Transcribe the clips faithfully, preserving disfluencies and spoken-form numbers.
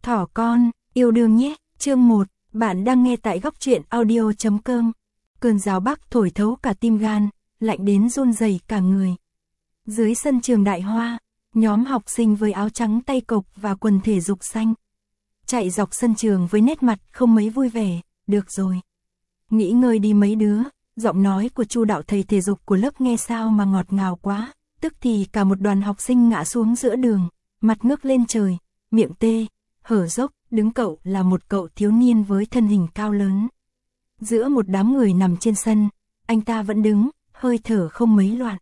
Thỏ con, yêu đương nhé, chương một, bạn đang nghe tại góc truyện audio chấm com. Cơn gió bắc thổi thấu cả tim gan, lạnh đến run rẩy cả người. Dưới sân trường Đại Hoa, nhóm học sinh với áo trắng tay cộc và quần thể dục xanh. Chạy dọc sân trường với nét mặt không mấy vui vẻ, được rồi. Nghỉ ngơi đi mấy đứa, giọng nói của Chu Đạo thầy thể dục của lớp nghe sao mà ngọt ngào quá, tức thì cả một đoàn học sinh ngã xuống giữa đường, mặt ngước lên trời, miệng tê, hở dốc, đứng cậu là một cậu thiếu niên với thân hình cao lớn. Giữa một đám người nằm trên sân, anh ta vẫn đứng, hơi thở không mấy loạn.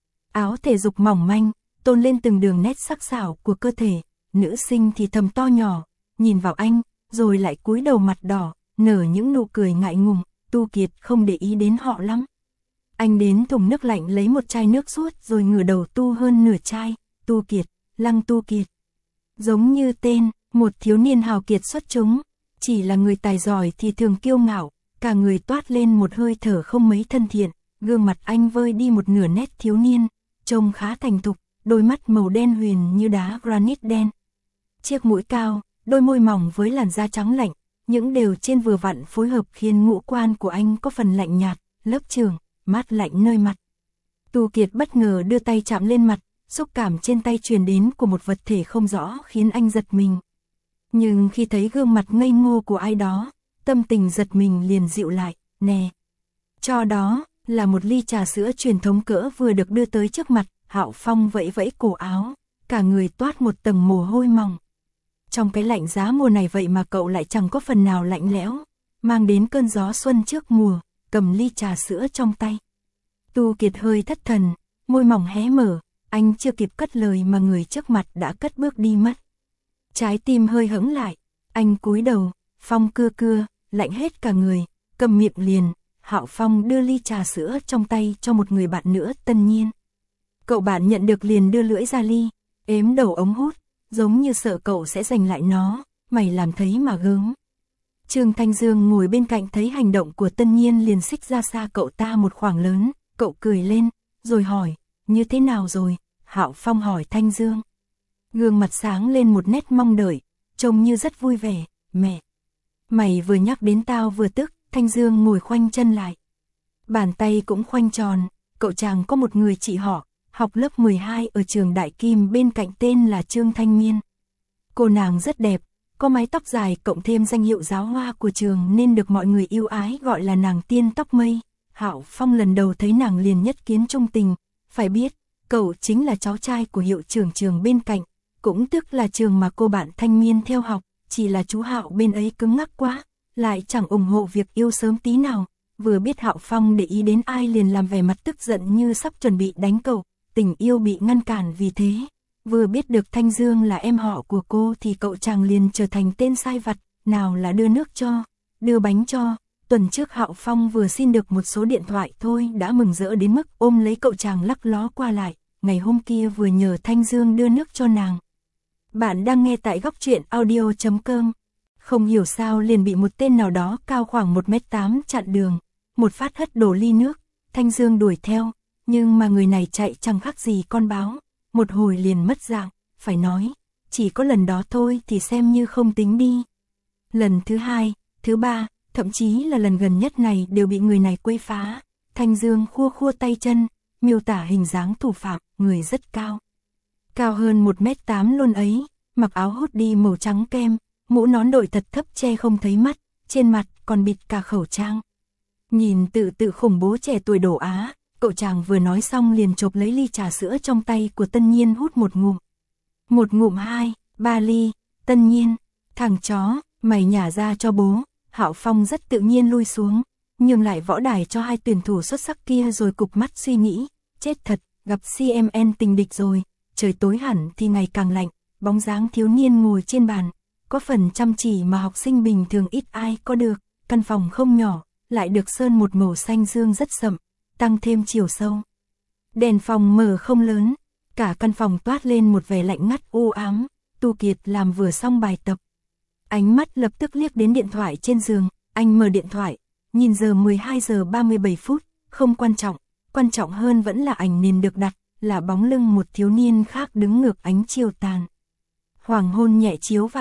Áo thể dục mỏng manh, tôn lên từng đường nét sắc sảo của cơ thể, nữ sinh thì thầm to nhỏ, nhìn vào anh, rồi lại cúi đầu mặt đỏ, nở những nụ cười ngại ngùng. Tu Kiệt không để ý đến họ lắm. Anh đến thùng nước lạnh lấy một chai nước suốt rồi ngửa đầu tu hơn nửa chai. Tu Kiệt, Lăng Tu Kiệt. Giống như tên, một thiếu niên hào kiệt xuất chúng, chỉ là người tài giỏi thì thường kiêu ngạo, cả người toát lên một hơi thở không mấy thân thiện, gương mặt anh vơi đi một nửa nét thiếu niên, trông khá thành thục, đôi mắt màu đen huyền như đá granite đen. Chiếc mũi cao, đôi môi mỏng với làn da trắng lạnh, những đều trên vừa vặn phối hợp khiến ngũ quan của anh có phần lạnh nhạt, lớp trường, mát lạnh nơi mặt. Tu Kiệt bất ngờ đưa tay chạm lên mặt, xúc cảm trên tay truyền đến của một vật thể không rõ khiến anh giật mình. Nhưng khi thấy gương mặt ngây ngô của ai đó, tâm tình giật mình liền dịu lại, nè. Cho đó là một ly trà sữa truyền thống cỡ vừa được đưa tới trước mặt, Hạo Phong vẫy vẫy cổ áo, cả người toát một tầng mồ hôi mỏng. Trong cái lạnh giá mùa này vậy mà cậu lại chẳng có phần nào lạnh lẽo, mang đến cơn gió xuân trước mùa, cầm ly trà sữa trong tay. Tu Kiệt hơi thất thần, môi mỏng hé mở, anh chưa kịp cất lời mà người trước mặt đã cất bước đi mất. Trái tim hơi hững lại, anh cúi đầu, Phong cưa cưa, lạnh hết cả người, cầm miệng liền. Hạo Phong đưa ly trà sữa trong tay cho một người bạn nữa, Tân Nhiên. Cậu bạn nhận được liền đưa lưỡi ra ly, ếm đầu ống hút, giống như sợ cậu sẽ giành lại nó, mày làm thấy mà gớm. Trương Thanh Dương ngồi bên cạnh thấy hành động của Tân Nhiên liền xích ra xa cậu ta một khoảng lớn, cậu cười lên, rồi hỏi, như thế nào rồi? Hạo Phong hỏi Thanh Dương. Gương mặt sáng lên một nét mong đợi, trông như rất vui vẻ, mẹ. Mày vừa nhắc đến tao vừa tức, Thanh Dương ngồi khoanh chân lại. Bàn tay cũng khoanh tròn, cậu chàng có một người chị họ, học lớp mười hai ở trường Đại Kim bên cạnh tên là Trương Thanh Miên. Cô nàng rất đẹp, có mái tóc dài cộng thêm danh hiệu giáo hoa của trường nên được mọi người yêu ái gọi là nàng tiên tóc mây. Hạo Phong lần đầu thấy nàng liền nhất kiến trung tình, phải biết, cậu chính là cháu trai của hiệu trưởng trường bên cạnh, cũng tức là trường mà cô bạn Thanh Miên theo học, chỉ là chú Hạo bên ấy cứng ngắc quá, lại chẳng ủng hộ việc yêu sớm tí nào. Vừa biết Hạo Phong để ý đến ai liền làm vẻ mặt tức giận như sắp chuẩn bị đánh cậu. Tình yêu bị ngăn cản vì thế, vừa biết được Thanh Dương là em họ của cô thì cậu chàng liền trở thành tên sai vặt, nào là đưa nước cho, đưa bánh cho. Tuần trước Hạo Phong vừa xin được một số điện thoại thôi đã mừng rỡ đến mức ôm lấy cậu chàng lắc ló qua lại, ngày hôm kia vừa nhờ Thanh Dương đưa nước cho nàng. Bạn đang nghe tại góc truyện audio chấm com. Không hiểu sao liền bị một tên nào đó cao khoảng một mét tám chặn đường, một phát hất đổ ly nước, Thanh Dương đuổi theo. Nhưng mà người này chạy chẳng khác gì con báo, một hồi liền mất dạng, phải nói, chỉ có lần đó thôi thì xem như không tính đi. Lần thứ hai, thứ ba, thậm chí là lần gần nhất này đều bị người này quấy phá. Thanh Dương khua khua tay chân, miêu tả hình dáng thủ phạm, người rất cao. Cao hơn một mét tám luôn ấy, mặc áo hoodie màu trắng kem, mũ nón đội thật thấp che không thấy mắt, trên mặt còn bịt cả khẩu trang. Nhìn tự tự khủng bố trẻ tuổi đổ Á. Cậu chàng vừa nói xong liền chộp lấy ly trà sữa trong tay của Tân Nhiên hút một ngụm. Một ngụm hai, ba ly, Tân Nhiên, thằng chó, mày nhả ra cho bố. Hạo Phong rất tự nhiên lui xuống, nhường lại võ đài cho hai tuyển thủ xuất sắc kia rồi cụp mắt suy nghĩ, chết thật, gặp xê em en tình địch rồi. Trời tối hẳn thì ngày càng lạnh, bóng dáng thiếu niên ngồi trên bàn, có phần chăm chỉ mà học sinh bình thường ít ai có được, căn phòng không nhỏ, lại được sơn một màu xanh dương rất sậm, tăng thêm chiều sâu. Đèn phòng mở không lớn, cả căn phòng toát lên một vẻ lạnh ngắt u ám. Tu Kiệt làm vừa xong bài tập, ánh mắt lập tức liếc đến điện thoại trên giường, anh mở điện thoại, nhìn giờ mười hai giờ ba mươi bảy phút, không quan trọng, quan trọng hơn vẫn là ảnh nền được đặt, là bóng lưng một thiếu niên khác đứng ngược ánh chiều tàn. Hoàng hôn nhẹ chiếu vào,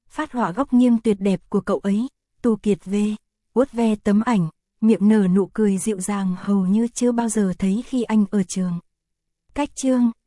phát họa góc nghiêng tuyệt đẹp của cậu ấy. Tu Kiệt V. vuốt ve tấm ảnh, miệng nở nụ cười dịu dàng hầu như chưa bao giờ thấy khi anh ở trường. Cách chương